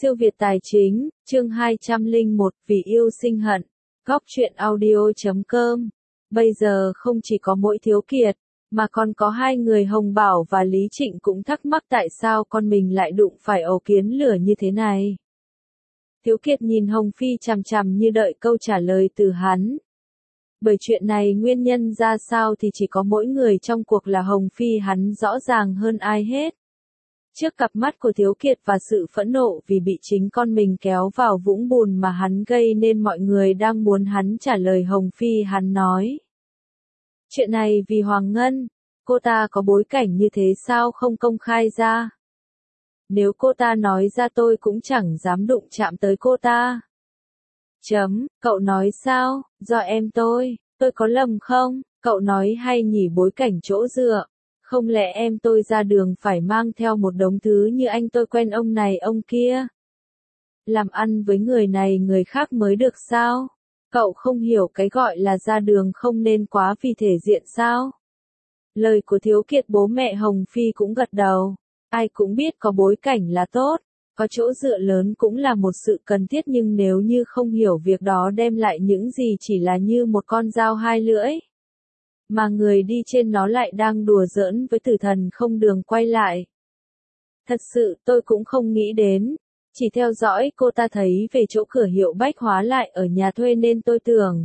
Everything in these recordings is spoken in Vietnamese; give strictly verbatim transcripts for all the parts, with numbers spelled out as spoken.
Siêu Việt Tài Chính, chương hai trăm lẻ một, Vì yêu sinh hận. Góc truyện audio chấm com. Bây giờ không chỉ có mỗi Thiếu Kiệt, mà còn có hai người Hồng Bảo và Lý Trịnh cũng thắc mắc tại sao con mình lại đụng phải ấu kiến lửa như thế này. Thiếu Kiệt nhìn Hồng Phi chằm chằm như đợi câu trả lời từ hắn. Bởi chuyện này nguyên nhân ra sao thì chỉ có mỗi người trong cuộc là Hồng Phi hắn rõ ràng hơn ai hết. Trước cặp mắt của Thiếu Kiệt và sự phẫn nộ vì bị chính con mình kéo vào vũng bùn mà hắn gây nên mọi người đang muốn hắn trả lời Hồng Phi hắn nói. Chuyện này vì Hoàng Ngân, cô ta có bối cảnh như thế sao không công khai ra? Nếu cô ta nói ra tôi cũng chẳng dám đụng chạm tới cô ta. Chấm, cậu nói sao, do em tôi, tôi có lầm không? Cậu nói hay nhỉ bối cảnh chỗ dựa. Không lẽ em tôi ra đường phải mang theo một đống thứ như anh tôi quen ông này ông kia? Làm ăn với người này người khác mới được sao? Cậu không hiểu cái gọi là ra đường không nên quá vì thể diện sao? Lời của Thiếu Kiệt bố mẹ Hồng Phi cũng gật đầu. Ai cũng biết có bối cảnh là tốt, có chỗ dựa lớn cũng là một sự cần thiết nhưng nếu như không hiểu việc đó đem lại những gì chỉ là như một con dao hai lưỡi. Mà người đi trên nó lại đang đùa giỡn với tử thần không đường quay lại. Thật sự tôi cũng không nghĩ đến, chỉ theo dõi cô ta thấy về chỗ cửa hiệu bách hóa lại ở nhà thuê nên tôi tưởng.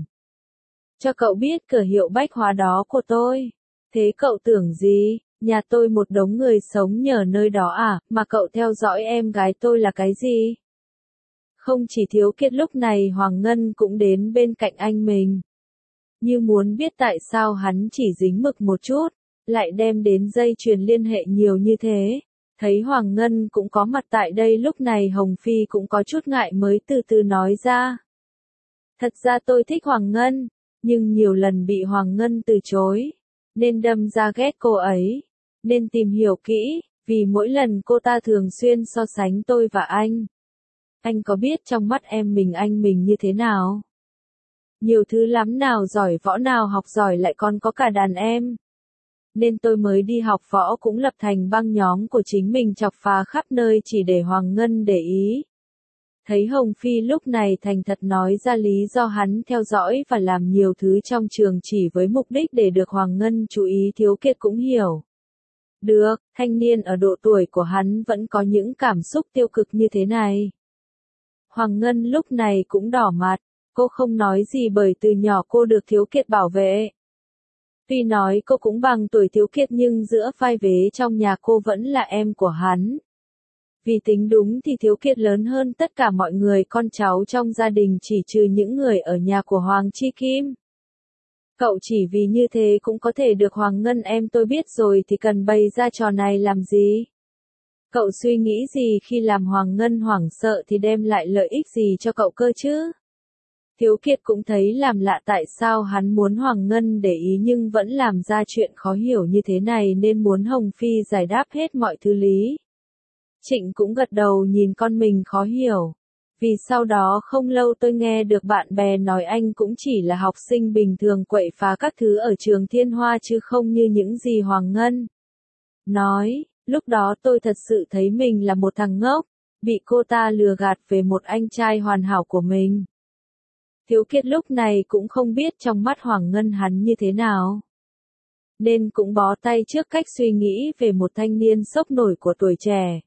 Cho cậu biết cửa hiệu bách hóa đó của tôi. Thế cậu tưởng gì, nhà tôi một đống người sống nhờ nơi đó à, mà cậu theo dõi em gái tôi là cái gì? Không chỉ Thiếu Kiệt lúc này Hoàng Ngân cũng đến bên cạnh anh mình. Như muốn biết tại sao hắn chỉ dính mực một chút, lại đem đến dây chuyền liên hệ nhiều như thế. Thấy Hoàng Ngân cũng có mặt tại đây lúc này Hồng Phi cũng có chút ngại mới từ từ nói ra. Thật ra tôi thích Hoàng Ngân, nhưng nhiều lần bị Hoàng Ngân từ chối, nên đâm ra ghét cô ấy, nên tìm hiểu kỹ, vì mỗi lần cô ta thường xuyên so sánh tôi và anh. Anh có biết trong mắt em mình anh mình như thế nào? Nhiều thứ lắm nào giỏi võ nào học giỏi lại còn có cả đàn em. Nên tôi mới đi học võ cũng lập thành băng nhóm của chính mình chọc phá khắp nơi chỉ để Hoàng Ngân để ý. Thấy Hồng Phi lúc này thành thật nói ra lý do hắn theo dõi và làm nhiều thứ trong trường chỉ với mục đích để được Hoàng Ngân chú ý Thiếu Kiệt cũng hiểu. Được, thanh niên ở độ tuổi của hắn vẫn có những cảm xúc tiêu cực như thế này. Hoàng Ngân lúc này cũng đỏ mặt. Cô không nói gì bởi từ nhỏ cô được Thiếu Kiệt bảo vệ. Tuy nói cô cũng bằng tuổi Thiếu Kiệt nhưng giữa vai vế trong nhà cô vẫn là em của hắn. Vì tính đúng thì Thiếu Kiệt lớn hơn tất cả mọi người con cháu trong gia đình chỉ trừ những người ở nhà của Hoàng Chi Kim. Cậu chỉ vì như thế cũng có thể được Hoàng Ngân em tôi biết rồi thì cần bày ra trò này làm gì? Cậu suy nghĩ gì khi làm Hoàng Ngân hoảng sợ thì đem lại lợi ích gì cho cậu cơ chứ? Thiếu Kiệt cũng thấy làm lạ tại sao hắn muốn Hoàng Ngân để ý nhưng vẫn làm ra chuyện khó hiểu như thế này nên muốn Hồng Phi giải đáp hết mọi thứ lý. Trịnh cũng gật đầu nhìn con mình khó hiểu. Vì sau đó không lâu tôi nghe được bạn bè nói anh cũng chỉ là học sinh bình thường quậy phá các thứ ở trường Thiên Hoa chứ không như những gì Hoàng Ngân nói. Lúc đó tôi thật sự thấy mình là một thằng ngốc, bị cô ta lừa gạt về một anh trai hoàn hảo của mình. Thiếu Kiệt lúc này cũng không biết trong mắt Hoàng Ngân hắn như thế nào. Nên cũng bó tay trước cách suy nghĩ về một thanh niên sốc nổi của tuổi trẻ.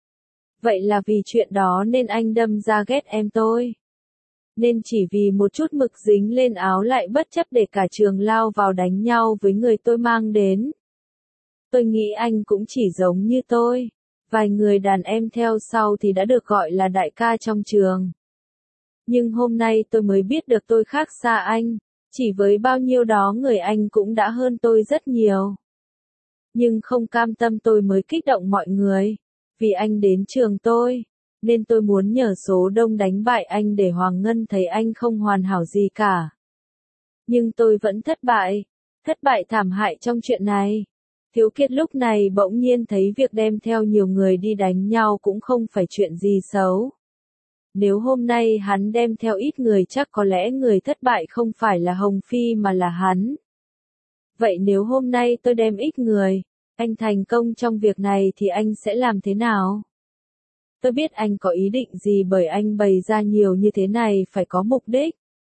Vậy là vì chuyện đó nên anh đâm ra ghét em tôi. Nên chỉ vì một chút mực dính lên áo lại bất chấp để cả trường lao vào đánh nhau với người tôi mang đến. Tôi nghĩ anh cũng chỉ giống như tôi. Vài người đàn em theo sau thì đã được gọi là đại ca trong trường. Nhưng hôm nay tôi mới biết được tôi khác xa anh, chỉ với bao nhiêu đó người anh cũng đã hơn tôi rất nhiều. Nhưng không cam tâm tôi mới kích động mọi người, vì anh đến trường tôi, nên tôi muốn nhờ số đông đánh bại anh để Hoàng Ngân thấy anh không hoàn hảo gì cả. Nhưng tôi vẫn thất bại, thất bại thảm hại trong chuyện này. Thiếu Kiệt lúc này bỗng nhiên thấy việc đem theo nhiều người đi đánh nhau cũng không phải chuyện gì xấu. Nếu hôm nay hắn đem theo ít người chắc có lẽ người thất bại không phải là Hồng Phi mà là hắn. Vậy nếu hôm nay tôi đem ít người, anh thành công trong việc này thì anh sẽ làm thế nào? Tôi biết anh có ý định gì bởi anh bày ra nhiều như thế này phải có mục đích.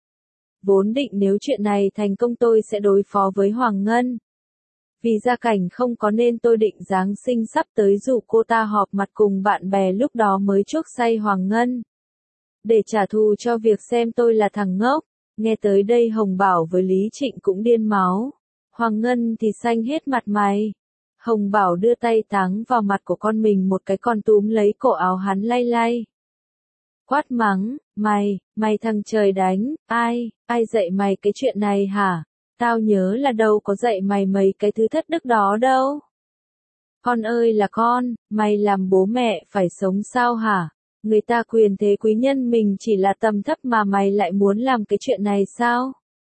Vốn định nếu chuyện này thành công tôi sẽ đối phó với Hoàng Ngân. Vì gia cảnh không có nên tôi định Giáng sinh sắp tới rủ cô ta họp mặt cùng bạn bè lúc đó mới chuốc say Hoàng Ngân. Để trả thù cho việc xem tôi là thằng ngốc. Nghe tới đây Hồng Bảo với Lý Trịnh cũng điên máu. Hoàng Ngân thì xanh hết mặt mày. Hồng Bảo đưa tay táng vào mặt của con mình một cái còn túm lấy cổ áo hắn lay lay. Quát mắng, mày, mày thằng trời đánh, ai, ai dạy mày cái chuyện này hả? Tao nhớ là đâu có dạy mày mấy cái thứ thất đức đó đâu. Con ơi là con, mày làm bố mẹ phải sống sao hả? Người ta quyền thế quý nhân mình chỉ là tầm thấp mà mày lại muốn làm cái chuyện này sao?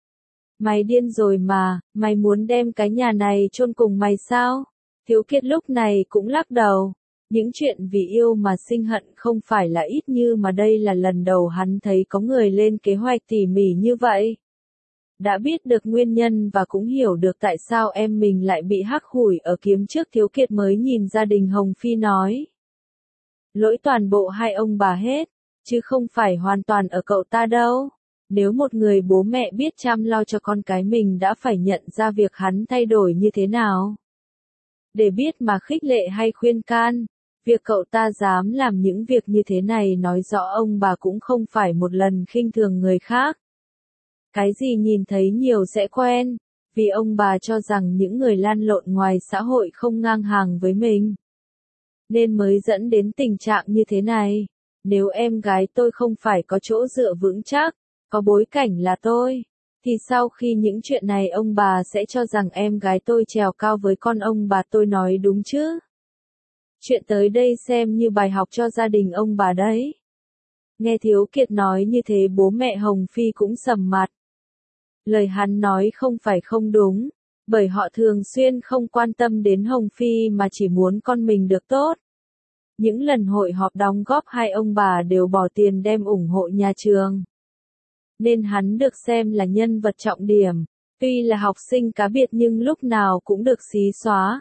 Mày điên rồi mà, mày muốn đem cái nhà này chôn cùng mày sao? Thiếu Kiệt lúc này cũng lắc đầu. Những chuyện vì yêu mà sinh hận không phải là ít như mà đây là lần đầu hắn thấy có người lên kế hoạch tỉ mỉ như vậy. Đã biết được nguyên nhân và cũng hiểu được tại sao em mình lại bị hắc hủi ở kiếm trước Thiếu Kiệt mới nhìn gia đình Hồng Phi nói. Lỗi toàn bộ hai ông bà hết, chứ không phải hoàn toàn ở cậu ta đâu. Nếu một người bố mẹ biết chăm lo cho con cái mình đã phải nhận ra việc hắn thay đổi như thế nào. Để biết mà khích lệ hay khuyên can, việc cậu ta dám làm những việc như thế này nói rõ ông bà cũng không phải một lần khinh thường người khác. Cái gì nhìn thấy nhiều sẽ quen, vì ông bà cho rằng những người lan lộn ngoài xã hội không ngang hàng với mình. Nên mới dẫn đến tình trạng như thế này. Nếu em gái tôi không phải có chỗ dựa vững chắc, có bối cảnh là tôi, thì sau khi những chuyện này ông bà sẽ cho rằng em gái tôi trèo cao với con ông bà tôi nói đúng chứ. Chuyện tới đây xem như bài học cho gia đình ông bà đấy. Nghe Thiếu Kiệt nói như thế bố mẹ Hồng Phi cũng sầm mặt. Lời hắn nói không phải không đúng, bởi họ thường xuyên không quan tâm đến Hồng Phi mà chỉ muốn con mình được tốt. Những lần hội họp đóng góp hai ông bà đều bỏ tiền đem ủng hộ nhà trường. Nên hắn được xem là nhân vật trọng điểm, tuy là học sinh cá biệt nhưng lúc nào cũng được xí xóa.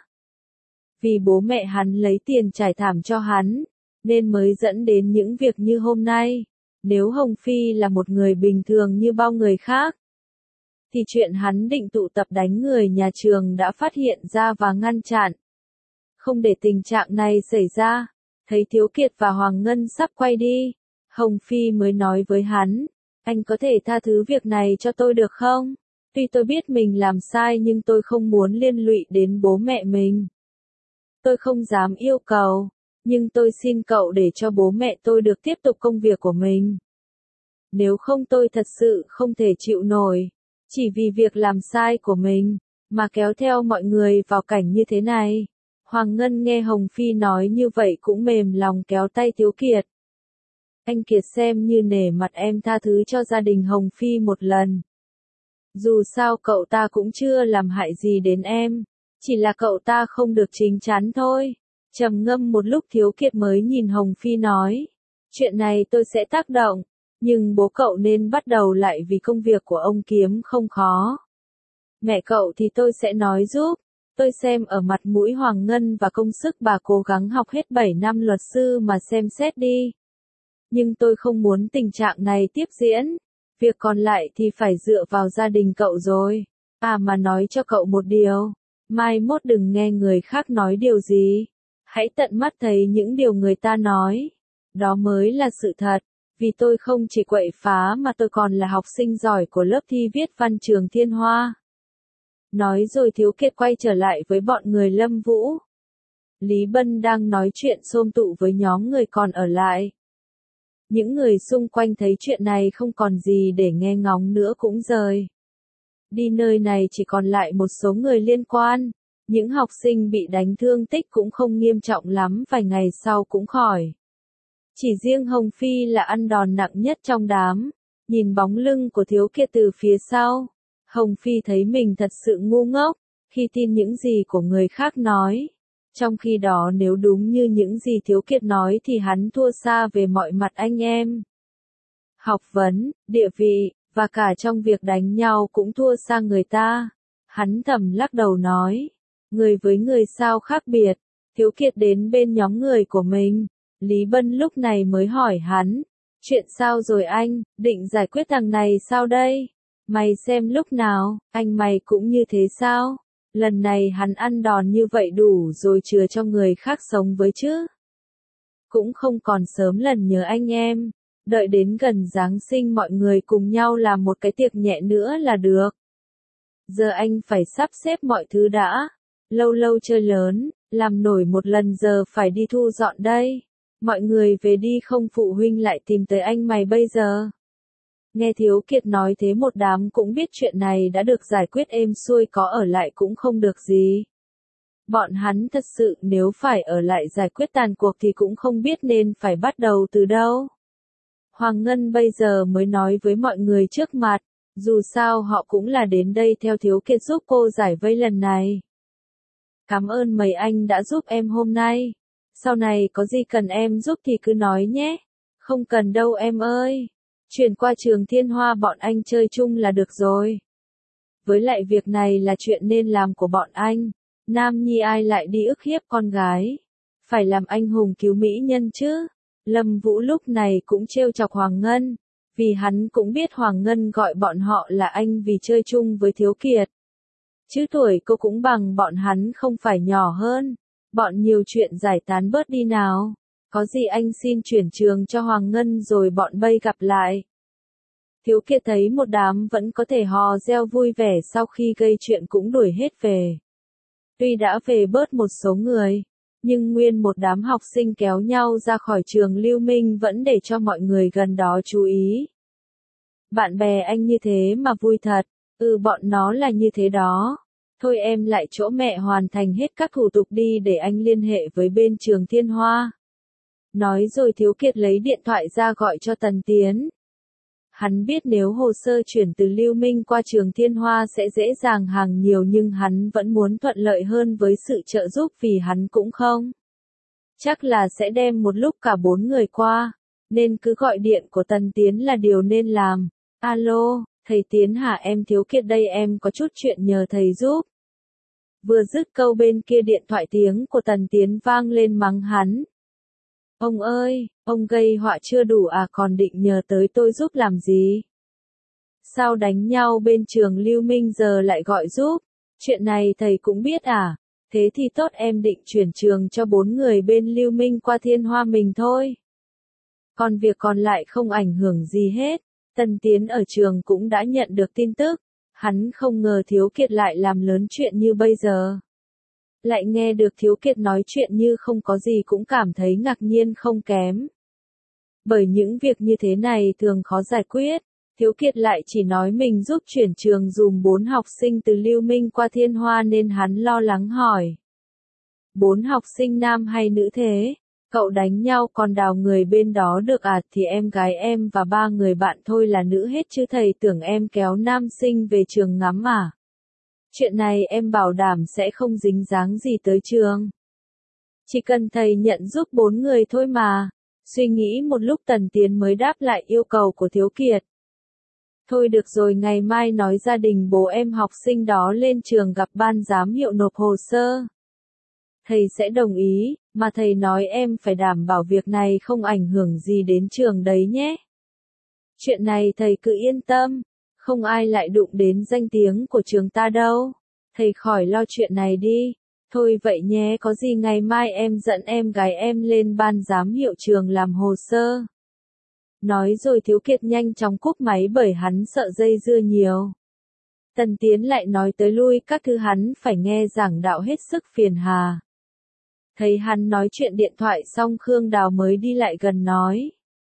Vì bố mẹ hắn lấy tiền trải thảm cho hắn, nên mới dẫn đến những việc như hôm nay. Nếu Hồng Phi là một người bình thường như bao người khác, thì chuyện hắn định tụ tập đánh người nhà trường đã phát hiện ra và ngăn chặn. Không để tình trạng này xảy ra, thấy Thiếu Kiệt và Hoàng Ngân sắp quay đi, Hồng Phi mới nói với hắn, anh có thể tha thứ việc này cho tôi được không? Tuy tôi biết mình làm sai nhưng tôi không muốn liên lụy đến bố mẹ mình. Tôi không dám yêu cầu, nhưng tôi xin cậu để cho bố mẹ tôi được tiếp tục công việc của mình. Nếu không tôi thật sự không thể chịu nổi, chỉ vì việc làm sai của mình, mà kéo theo mọi người vào cảnh như thế này. Hoàng Ngân nghe Hồng Phi nói như vậy cũng mềm lòng kéo tay Thiếu Kiệt. Anh Kiệt xem như nể mặt em tha thứ cho gia đình Hồng Phi một lần. Dù sao cậu ta cũng chưa làm hại gì đến em, chỉ là cậu ta không được chín chắn thôi. Trầm ngâm một lúc Thiếu Kiệt mới nhìn Hồng Phi nói, chuyện này tôi sẽ tác động, nhưng bố cậu nên bắt đầu lại vì công việc của ông kiếm không khó. Mẹ cậu thì tôi sẽ nói giúp, tôi xem ở mặt mũi Hoàng Ngân và công sức bà cố gắng học hết bảy năm luật sư mà xem xét đi. Nhưng tôi không muốn tình trạng này tiếp diễn, việc còn lại thì phải dựa vào gia đình cậu rồi. À mà nói cho cậu một điều, mai mốt đừng nghe người khác nói điều gì, hãy tận mắt thấy những điều người ta nói, đó mới là sự thật, vì tôi không chỉ quậy phá mà tôi còn là học sinh giỏi của lớp thi viết văn trường Thiên Hoa. Nói rồi Thiếu Kiệt quay trở lại với bọn người Lâm Vũ. Lý Bân đang nói chuyện xôm tụ với nhóm người còn ở lại. Những người xung quanh thấy chuyện này không còn gì để nghe ngóng nữa cũng rời đi, nơi này chỉ còn lại một số người liên quan. Những học sinh bị đánh thương tích cũng không nghiêm trọng lắm, vài ngày sau cũng khỏi. Chỉ riêng Hồng Phi là ăn đòn nặng nhất trong đám. Nhìn bóng lưng của Thiếu Kiệt từ phía sau, Hồng Phi thấy mình thật sự ngu ngốc khi tin những gì của người khác nói. Trong khi đó nếu đúng như những gì Thiếu Kiệt nói thì hắn thua xa về mọi mặt anh em. Học vấn, địa vị, và cả trong việc đánh nhau cũng thua xa người ta. Hắn thầm lắc đầu nói, người với người sao khác biệt. Thiếu Kiệt đến bên nhóm người của mình, Lý Bân lúc này mới hỏi hắn, chuyện sao rồi anh, định giải quyết thằng này sao đây? Mày xem lúc nào, anh mày cũng như thế sao? Lần này hắn ăn đòn như vậy đủ rồi chừa cho người khác sống với chứ? Cũng không còn sớm lần nhớ anh em, đợi đến gần Giáng sinh mọi người cùng nhau làm một cái tiệc nhẹ nữa là được. Giờ anh phải sắp xếp mọi thứ đã, lâu lâu chơi lớn, làm nổi một lần giờ phải đi thu dọn đây. Mọi người về đi không phụ huynh lại tìm tới anh mày bây giờ. Nghe Thiếu Kiệt nói thế một đám cũng biết chuyện này đã được giải quyết êm xuôi, có ở lại cũng không được gì. Bọn hắn thật sự nếu phải ở lại giải quyết tàn cuộc thì cũng không biết nên phải bắt đầu từ đâu. Hoàng Ngân bây giờ mới nói với mọi người trước mặt, dù sao họ cũng là đến đây theo Thiếu Kiệt giúp cô giải vây lần này. Cảm ơn mấy anh đã giúp em hôm nay. Sau này có gì cần em giúp thì cứ nói nhé. Không cần đâu em ơi. Chuyển qua trường Thiên Hoa bọn anh chơi chung là được rồi. Với lại việc này là chuyện nên làm của bọn anh. Nam nhi ai lại đi ức hiếp con gái. Phải làm anh hùng cứu mỹ nhân chứ. Lâm Vũ lúc này cũng trêu chọc Hoàng Ngân. Vì hắn cũng biết Hoàng Ngân gọi bọn họ là anh vì chơi chung với Thiếu Kiệt. Chứ tuổi cô cũng bằng bọn hắn không phải nhỏ hơn. Bọn nhiều chuyện giải tán bớt đi nào. Có gì anh xin chuyển trường cho Hoàng Ngân rồi bọn bây gặp lại. Thiếu Kiệt thấy một đám vẫn có thể hò reo vui vẻ sau khi gây chuyện cũng đuổi hết về. Tuy đã về bớt một số người, nhưng nguyên một đám học sinh kéo nhau ra khỏi trường Lưu Minh vẫn để cho mọi người gần đó chú ý. Bạn bè anh như thế mà vui thật, ừ bọn nó là như thế đó. Thôi em lại chỗ mẹ hoàn thành hết các thủ tục đi để anh liên hệ với bên trường Thiên Hoa. Nói rồi Thiếu Kiệt lấy điện thoại ra gọi cho Tần Tiến. Hắn biết nếu hồ sơ chuyển từ Lưu Minh qua trường Thiên Hoa sẽ dễ dàng hàng nhiều nhưng hắn vẫn muốn thuận lợi hơn với sự trợ giúp vì hắn cũng không. Chắc là sẽ đem một lúc cả bốn người qua, nên cứ gọi điện của Tần Tiến là điều nên làm. Alo, thầy Tiến hả, em Thiếu Kiệt đây, em có chút chuyện nhờ thầy giúp. Vừa dứt câu bên kia điện thoại tiếng của Tần Tiến vang lên mắng hắn. Ông ơi, ông gây họa chưa đủ à, còn định nhờ tới tôi giúp làm gì? Sao đánh nhau bên trường Lưu Minh giờ lại gọi giúp? Chuyện này thầy cũng biết à? Thế thì tốt, em định chuyển trường cho bốn người bên Lưu Minh qua Thiên Hoa mình thôi. Còn việc còn lại không ảnh hưởng gì hết. Tần Tiến ở trường cũng đã nhận được tin tức. Hắn không ngờ Thiếu Kiệt lại làm lớn chuyện như bây giờ. Lại nghe được Thiếu Kiệt nói chuyện như không có gì cũng cảm thấy ngạc nhiên không kém. Bởi những việc như thế này thường khó giải quyết, Thiếu Kiệt lại chỉ nói mình giúp chuyển trường dùm bốn học sinh từ Lưu Minh qua Thiên Hoa nên hắn lo lắng hỏi. Bốn học sinh nam hay nữ thế? Cậu đánh nhau còn đào người bên đó được à? Thì em gái em và ba người bạn thôi là nữ hết chứ thầy tưởng em kéo nam sinh về trường ngắm à? Chuyện này em bảo đảm sẽ không dính dáng gì tới trường. Chỉ cần thầy nhận giúp bốn người thôi mà. Suy nghĩ một lúc Tần Tiến mới đáp lại yêu cầu của Thiếu Kiệt. Thôi được rồi, ngày mai nói gia đình bố em học sinh đó lên trường gặp ban giám hiệu nộp hồ sơ. Thầy sẽ đồng ý, mà thầy nói em phải đảm bảo việc này không ảnh hưởng gì đến trường đấy nhé. Chuyện này thầy cứ yên tâm, không ai lại đụng đến danh tiếng của trường ta đâu. Thầy khỏi lo chuyện này đi. Thôi vậy nhé, có gì ngày mai em dẫn em gái em lên ban giám hiệu trường làm hồ sơ. Nói rồi Thiếu Kiệt nhanh chóng cúp máy bởi hắn sợ dây dưa nhiều. Tần Tiến lại nói tới lui các thứ hắn phải nghe giảng đạo hết sức phiền hà. Thấy hắn nói chuyện điện thoại xong Khương Đào mới đi lại gần nói.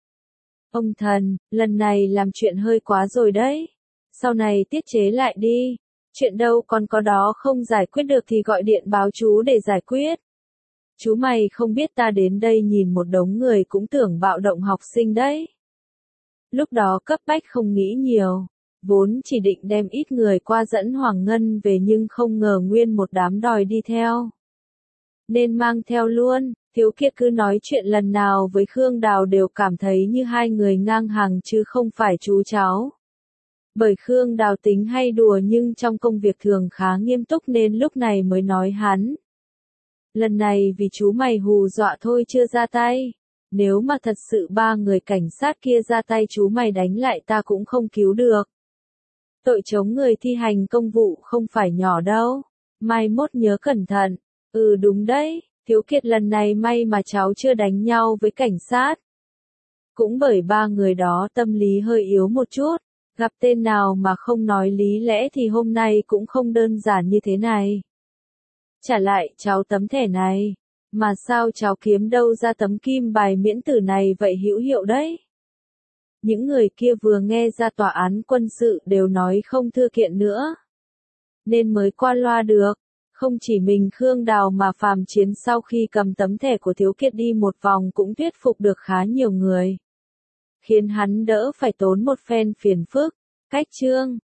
Ông thần, lần này làm chuyện hơi quá rồi đấy. Sau này tiết chế lại đi. Chuyện đâu còn có đó không giải quyết được thì gọi điện báo chú để giải quyết. Chú mày không biết ta đến đây nhìn một đống người cũng tưởng bạo động học sinh đấy. Lúc đó cấp bách không nghĩ nhiều. Vốn chỉ định đem ít người qua dẫn Hoàng Ngân về nhưng không ngờ nguyên một đám đòi đi theo. Nên mang theo luôn. Thiếu Kiệt cứ nói chuyện lần nào với Khương Đào đều cảm thấy như hai người ngang hàng chứ không phải chú cháu. Bởi Khương Đào tính hay đùa nhưng trong công việc thường khá nghiêm túc nên lúc này mới nói hắn. Lần này vì chú mày hù dọa thôi chưa ra tay. Nếu mà thật sự ba người cảnh sát kia ra tay chú mày đánh lại ta cũng không cứu được. Tội chống người thi hành công vụ không phải nhỏ đâu. Mai mốt nhớ cẩn thận. Ừ đúng đấy, Thiếu Kiệt lần này may mà cháu chưa đánh nhau với cảnh sát. Cũng bởi ba người đó tâm lý hơi yếu một chút. Gặp tên nào mà không nói lý lẽ thì hôm nay cũng không đơn giản như thế này. Trả lại cháu tấm thẻ này. Mà sao cháu kiếm đâu ra tấm kim bài miễn tử này vậy hữu hiệu đấy? Những người kia vừa nghe ra tòa án quân sự đều nói không thư kiện nữa. Nên mới qua loa được. Không chỉ mình Khương Đào mà Phàm Chiến sau khi cầm tấm thẻ của Thiếu Kiệt đi một vòng cũng thuyết phục được khá nhiều người. Khiến hắn đỡ phải tốn một phen phiền phức. Cách chương